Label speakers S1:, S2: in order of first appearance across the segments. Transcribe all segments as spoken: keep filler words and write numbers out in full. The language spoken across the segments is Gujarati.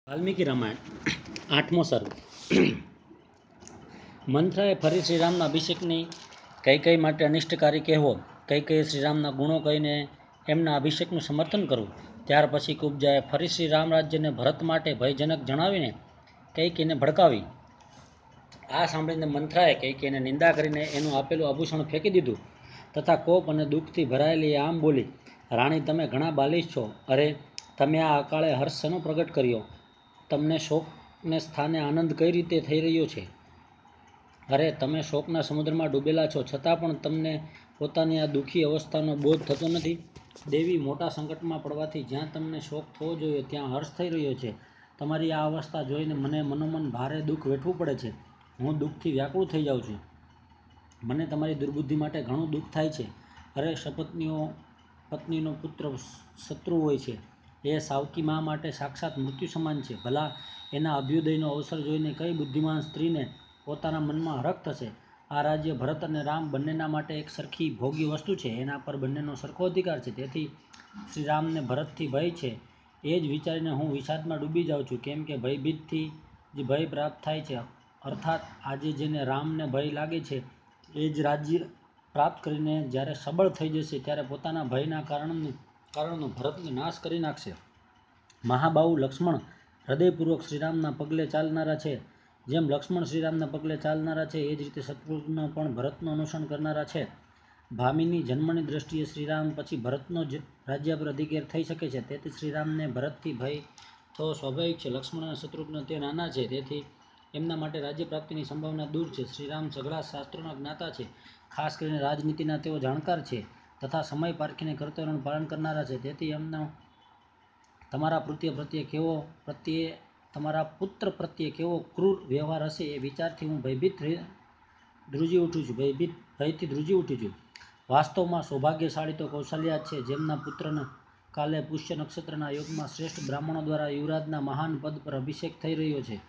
S1: વાલ્મીકી રામાયણ આઠમો સર્ગ. મંથરાએ ફરી શ્રીરામના અભિષેકની કઈ કઈ માટે અનિષ્ટકારી કહેવો, કઈ કઈ શ્રીરામના ગુણો કહીને એમના અભિષેકનું સમર્થન કરવું. ત્યાર પછી કુબ્જાએ ફરી શ્રી રામ રાજ્યને ભરત માટે ભયજનક જણાવીને કઈ કઈને ભડકાવી. આ સાંભળીને મંથરાએ કઈ કઈને નિંદા કરીને એનું આપેલું આભૂષણ ફેંકી દીધું તથા કોપ અને દુઃખથી ભરાયેલી આમ બોલી, રાણી, તમે ઘણા બાલિશ છો. અરે, તમે આ અકાળે હર્ષ શેનો પ્રગટ કર્યો? તમને શોકને સ્થાને આનંદ કઈ રીતે થઈ રહ્યો છે? અરે, તમે શોકના સમુદ્રમાં ડૂબેલા છો, છતાં પણ તમને પોતાની આ દુઃખી અવસ્થાનો બોધ થતો નથી. દેવી, મોટા સંકટમાં પડવાથી જ્યાં તમને શોક થવો જોઈએ ત્યાં હર્ષ થઈ રહ્યો છે. તમારી આ અવસ્થા જોઈને મને મનોમન ભારે દુઃખ વેઠવું પડે છે. હું દુઃખથી વ્યાકુળ થઈ જાઉં છું. મને તમારી દુર્બુદ્ધિ માટે ઘણું દુઃખ થાય છે. અરે, સપત્નીઓ પત્નીનો પુત્ર શત્રુ હોય છે એ સાવકી મા માટે સાક્ષાત મૃત્યુ સમાન છે. ભલા એના અભ્યુદયનો અવસર જોઈને કઈ બુદ્ધિમાન સ્ત્રીને પોતાના મનમાં હરખ થશે? આ રાજ્ય ભરત અને રામ બંનેના માટે એક સરખી ભોગ્ય વસ્તુ છે. એના પર બંનેનો સરખો અધિકાર છે. તેથી શ્રીરામને ભરતથી ભય છે એ જ વિચારીને હું વિષાદમાં ડૂબી જાઉં છું. કેમ કે ભયભીતથી જ ભય પ્રાપ્ત થાય છે. અર્થાત આજે જેને રામને ભય લાગે છે એ જ રાજ્ય પ્રાપ્ત કરીને જ્યારે સબળ થઈ જશે ત્યારે પોતાના ભયના કારણને કારણનો ભરતને નાશ કરી નાખશે. મહાબાહુ લક્ષ્મણ હૃદયપૂર્વક શ્રીરામના પગલે ચાલનારા છે. જેમ લક્ષ્મણ શ્રીરામના પગલે ચાલનારા છે એ જ રીતે શત્રુઘ્ન પણ ભરતનું અનુસરણ કરનારા છે. ભામીની જન્મની દ્રષ્ટિએ શ્રીરામ પછી ભરતનો જ રાજ્ય પર અધિકાર થઈ શકે છે. તેથી શ્રીરામને ભરતથી ભય થવો સ્વાભાવિક છે. લક્ષ્મણ અને શત્રુઘ્ન તે નાના છે, તેથી એમના માટે રાજ્ય પ્રાપ્તિની સંભાવના દૂર છે. શ્રીરામ સઘળા શાસ્ત્રોના જ્ઞાતા છે. ખાસ કરીને રાજનીતિના તેઓ જાણકાર છે તથા સમય પારખીને કર્તવ્યોનું પાલન કરનારા છે. તેથી એમનો તમારા પુત્ર પ્રત્યે કેવો પ્રત્યે તમારા પુત્ર પ્રત્યે કેવો ક્રૂર વ્યવહાર હશે એ વિચારથી હું ભયભીત ધ્રુજી ઉઠું છું ભયભીત ભયથી ધ્રુજી ઉઠું છું. વાસ્તવમાં સૌભાગ્યશાળી તો કૌશલ્યા જ છે, જેમના પુત્રને કાલે પુષ્ય નક્ષત્રના યોગમાં શ્રેષ્ઠ બ્રાહ્મણો દ્વારા યુવરાજના મહાન પદ પર અભિષેક થઈ રહ્યો છે.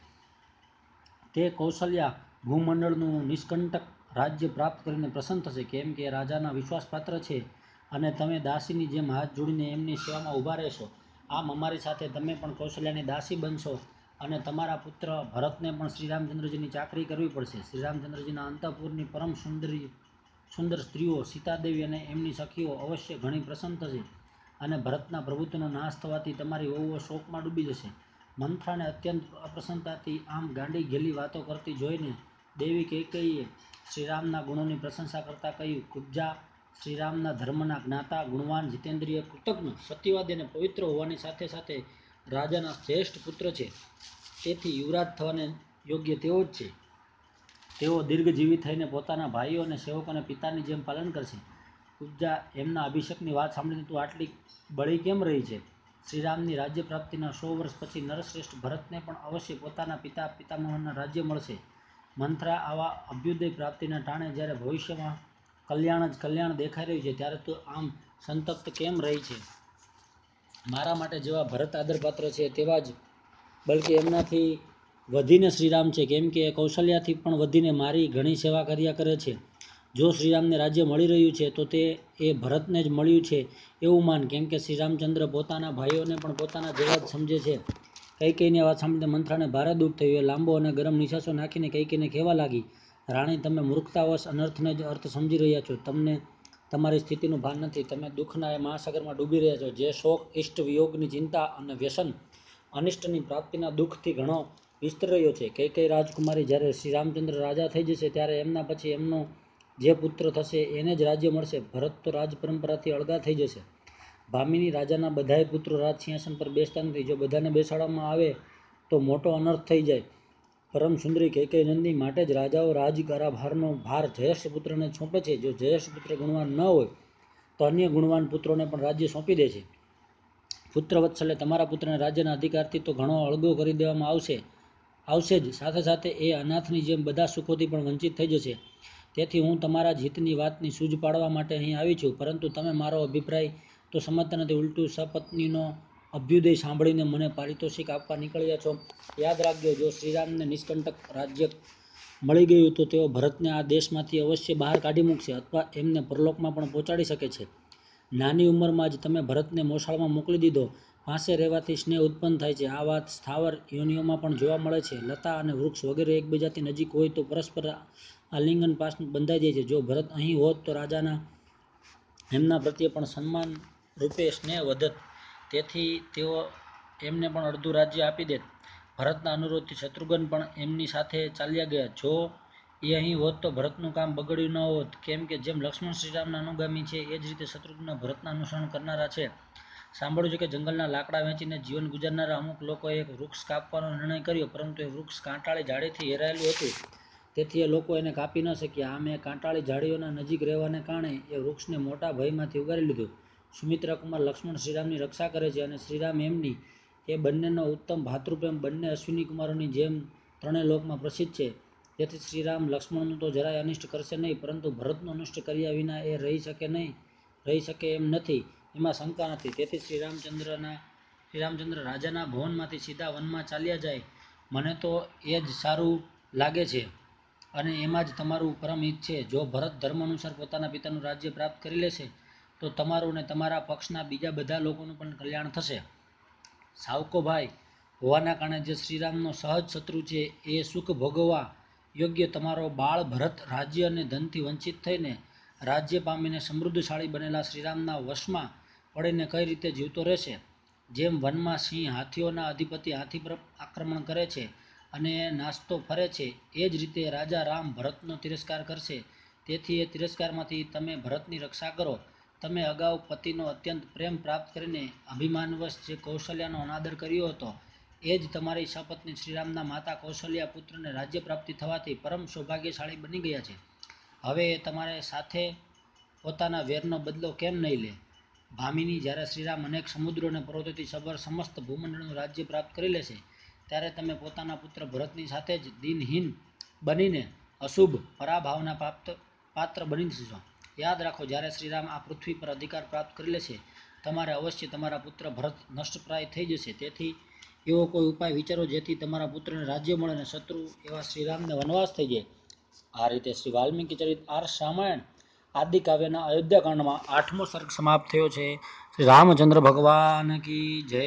S1: તે કૌશલ્યા ભૂમંડળનું નિષ્કંટક રાજ્ય પ્રાપ્ત કરીને પ્રસન્ન થશે. કેમ કે એ રાજાના વિશ્વાસપાત્ર છે અને તમે દાસીની જેમ હાથ જોડીને એમની સેવામાં ઊભા રહેશો. આમ અમારી સાથે તમે પણ કૌશલ્યાની દાસી બનશો અને તમારા પુત્ર ભરતને પણ શ્રીરામચંદ્રજીની ચાકરી કરવી પડશે. શ્રીરામચંદ્રજીના અંતઃપુરની પરમ સુંદરી સુંદર સ્ત્રીઓ સીતાદેવી અને એમની સખીઓ અવશ્ય ઘણી પ્રસન્ન થશે અને ભરતના પ્રભુત્વનો નાશ થવાથી તમારી વહુઓ શોકમાં ડૂબી જશે. મંથરાને અત્યંત અપ્રસન્નતાથી આમ ગાંડી ઘેલી વાતો કરતી જોઈને દેવી કૈકેયીએ શ્રીરામના ગુણોની પ્રશંસા કરતાં કહ્યું, કુબ્જા શ્રીરામના ધર્મના જ્ઞાતા, ગુણવાન, જીતેન્દ્રિય, કૃતજ્ઞ, સત્યવાદી અને પવિત્ર હોવાની સાથે સાથે રાજાના શ્રેષ્ઠ પુત્ર છે. તેથી યુવરાજ થવાને યોગ્ય તેઓ જ છે. તેઓ દીર્ઘજીવી થઈને પોતાના ભાઈઓ અને સેવકોને પિતાની જેમ પાલન કરશે. કુબ્જા, એમના અભિષેકની વાત સાંભળીને તું આટલી બળી કેમ રહી છે? શ્રીરામની રાજ્ય પ્રાપ્તિના સો વર્ષ પછી નરશ્રેષ્ઠ ભરતને પણ અવશ્ય પોતાના પિતા પિતામહના રાજ્ય મળશે. મંથરા, આવા અભ્યુદય પ્રાપ્તિના ટાણે જ્યારે ભવિષ્યમાં કલ્યાણ જ કલ્યાણ દેખાઈ રહ્યું છે ત્યારે તું આમ સંતપ્ત કેમ રહી છે? મારા માટે જેવા ભરત આદરપાત્ર છે તેવા જ બલ્કે એમનાથી વધીને શ્રીરામ છે. કેમ કે એ કૌશલ્યાથી પણ વધીને મારી ઘણી સેવા કર્યા કરે છે. જો શ્રીરામને રાજ્ય મળી રહ્યું છે તો તે એ ભરતને જ મળ્યું છે એવું માન. કેમ કે શ્રીરામચંદ્ર પોતાના ભાઈઓને પણ પોતાના જેવા જ સમજે છે. કૈકેયીની વાત સાંભળીને મંથરાને ભારે દુઃખ થયું. એ લાંબો અને ગરમ નિશ્વાસો નાખીને કૈકેયીને કહેવા લાગી, રાણી, તમે મૂર્ખતાવશ અનર્થને જ અર્થ સમજી રહ્યા છો. તમને તમારી સ્થિતિનું ભાન નથી. તમે દુઃખના એ મહાસાગરમાં ડૂબી રહ્યા છો. જે શોક, ઇષ્ટ વિયોગની ચિંતા અને વ્યસન, અનિષ્ટની પ્રાપ્તિના દુઃખથી ઘણો વિસ્તરી રહ્યો છે. કૈકેયી રાજકુમારી, જ્યારે શ્રીરામચંદ્ર રાજા થઈ જશે ત્યારે એમના પછી એમનો જે પુત્ર થશે એને જ રાજ્ય મળશે. ભરત તો રાજ પરંપરાથી અળગા થઈ જશે. ભામિની, રાજાના બધાય પુત્રો રાજ સિંહાસન પર બેસતા નથી. જો બધાને બેસાડવામાં આવે તો મોટો અનર્થ થઈ જાય. પરમ સુંદરી કૈકેયીનંદની, માટે જ રાજાઓ રાજકારભારનો ભાર જયેષ્ઠ પુત્રને સોંપે છે. જો જયેષ્ઠ પુત્ર ગુણવાન ન હોય તો અન્ય ગુણવાન પુત્રોને પણ રાજ્ય સોંપી દે છે. પુત્રવત્સલ્ય, તમારા પુત્રને રાજ્યના અધિકારથી તો ઘણો અળગો કરી દેવામાં આવશે આવશે જ સાથે સાથે એ અનાથની જેમ બધા સુખોથી પણ વંચિત થઈ જશે. તેથી હું તમારા જ હિતની વાતની સૂઝ પાડવા માટે અહીં આવી છું. પરંતુ તમે મારો અભિપ્રાય તો સમજતા નથી. ઉલટું સપત્નીનો અભ્યુદય સાંભળીને મને પારિતોષિક આપવા નીકળ્યા છો. યાદ રાખજો, જો શ્રીરામને નિષ્કંટક રાજ્ય મળી ગયું તો તેઓ ભરતને આ દેશમાંથી અવશ્ય બહાર કાઢી મૂકશે અથવા એમને પરલોકમાં પણ પહોંચાડી શકે છે. નાની ઉંમરમાં જ તમે ભરતને મોસાળમાં મોકલી દીધો પાસે રહેવાથી સ્નેહ ઉત્પન્ન થાય છે. આ વાત સ્થાવર યોનિઓમાં પણ જોવા મળે છે. લતા અને વૃક્ષ વગેરે એકબીજાથી નજીક હોય તો પરસ્પર આલિંગન પાસ બંધાઈ જાય છે. જો ભરત અહીં હોત તો રાજાના એમના પ્રત્યે પણ સન્માન રૂપે સ્નેહ વધત. તેથી તેઓ એમને પણ અડધું રાજ્ય આપી દેત. ભરતના અનુરોધથી શત્રુઘ્ન પણ એમની સાથે ચાલ્યા ગયા. જો એ અહીં હોત તો ભરતનું કામ બગડ્યું ન હોત, કેમ કે જેમ લક્ષ્મણ શ્રીરામના અનુગામી છે એ જ રીતે શત્રુઘ્ન ભરતના અનુસરણ કરનારા છે. સાંભળ્યું છે કે જંગલના લાકડા વેચીને જીવન ગુજારનારા અમુક લોકોએ એક વૃક્ષ કાપવાનો નિર્ણય કર્યો, પરંતુ એ વૃક્ષ કાંટાળી ઝાડીથી ઘેરાયેલું હતું, તેથી એ લોકો એને કાપી ન શક્યા. આમ એ કાંટાળી ઝાડીઓના નજીક રહેવાને કારણે એ વૃક્ષને મોટા ભયમાંથી ઉગારી લીધું. સુમિત્રા કુમાર લક્ષ્મણ શ્રીરામની રક્ષા કરે છે અને શ્રીરામ એમની. એ બંનેનો ઉત્તમ ભાતૃપ્રેમ બંને અશ્વિની કુમારોની જેમ ત્રણેય લોકમાં પ્રસિદ્ધ છે. તેથી શ્રીરામ લક્ષ્મણનું તો જરાય અનિષ્ટ કરશે નહીં, પરંતુ ભરતનું અનિષ્ટ કર્યા વિના એ રહી શકે નહીં રહી શકે એમ નથી, એમાં શંકા નથી. તેથી શ્રીરામચંદ્રના શ્રીરામચંદ્ર રાજાના ભવનમાંથી સીધા વનમાં ચાલ્યા જાય. મને તો એ જ સારું લાગે છે અને એમાં જ તમારું પરમ હિત છે. જો ભરત ધર્મ અનુસાર પોતાના પિતાનું રાજ્ય પ્રાપ્ત કરી લેશે તો તમારું ને તમારા પક્ષના બીજા બધા લોકોનું પણ કલ્યાણ થશે. સાવકો ભાઈ હોવાના કારણે જે શ્રીરામનો સહજ શત્રુ છે એ સુખ ભોગવવા યોગ્ય તમારો બાળ ભરત રાજ્ય અને ધનથી વંચિત થઈને રાજ્ય પામીને સમૃદ્ધશાળી બનેલા શ્રીરામના વશમાં પડીને કઈ રીતે જીવતો રહેશે? જેમ વનમાં સિંહ હાથીઓના અધિપતિ હાથી પર આક્રમણ કરે છે અને નાસતો ફરે છે, એ જ રીતે રાજા રામ ભરતનો તિરસ્કાર કરશે. તેથી એ તિરસ્કારમાંથી તમે ભરતની રક્ષા કરો. તમે અગાઉ પતિનો અત્યંત પ્રેમ પ્રાપ્ત કરીને અભિમાનવશ જે કૌશલ્યાનો અનાદર કર્યો હતો, એ જ તમારી સપત્ની શ્રીરામના માતા કૌશલ્યા પુત્રને રાજ્ય પ્રાપ્તિ થવાથી પરમ સૌભાગ્યશાળી બની ગયા છે. હવે એ તમારે સાથે પોતાના વેરનો બદલો કેમ નહીં લે? ભામિની, જ્યારે શ્રીરામ અનેક સમુદ્રો અને પર્વતોથી સબર સમસ્ત ભૂમંડળનું રાજ્ય પ્રાપ્ત કરી લેશે, ત્યારે તમે પોતાના પુત્ર ભરતની સાથે જ દિનહીન બનીને અશુભ પરાભવના પ્રાપ્ત પાત્ર બની જશો. યાદ રાખો, જ્યારે શ્રીરામ આ પૃથ્વી પર અધિકાર પ્રાપ્ત કરી લેશે, તમારે અવશ્ય તમારા પુત્ર ભરત નષ્ટપ્રાય થઈ જશે. તેથી એવો કોઈ ઉપાય વિચારો જેથી તમારા પુત્રને રાજ્ય મળે અને શત્રુ એવા શ્રીરામને વનવાસ થઈ જાય. આ રીતે શ્રી વાલ્મીકી ચરિત આર્ષ રામાયણ આદિ કાવ્યના અયોધ્યાકાંડમાં આઠમો સર્ગ સમાપ્ત થયો છે. શ્રી રામચંદ્ર ભગવાન કી જય.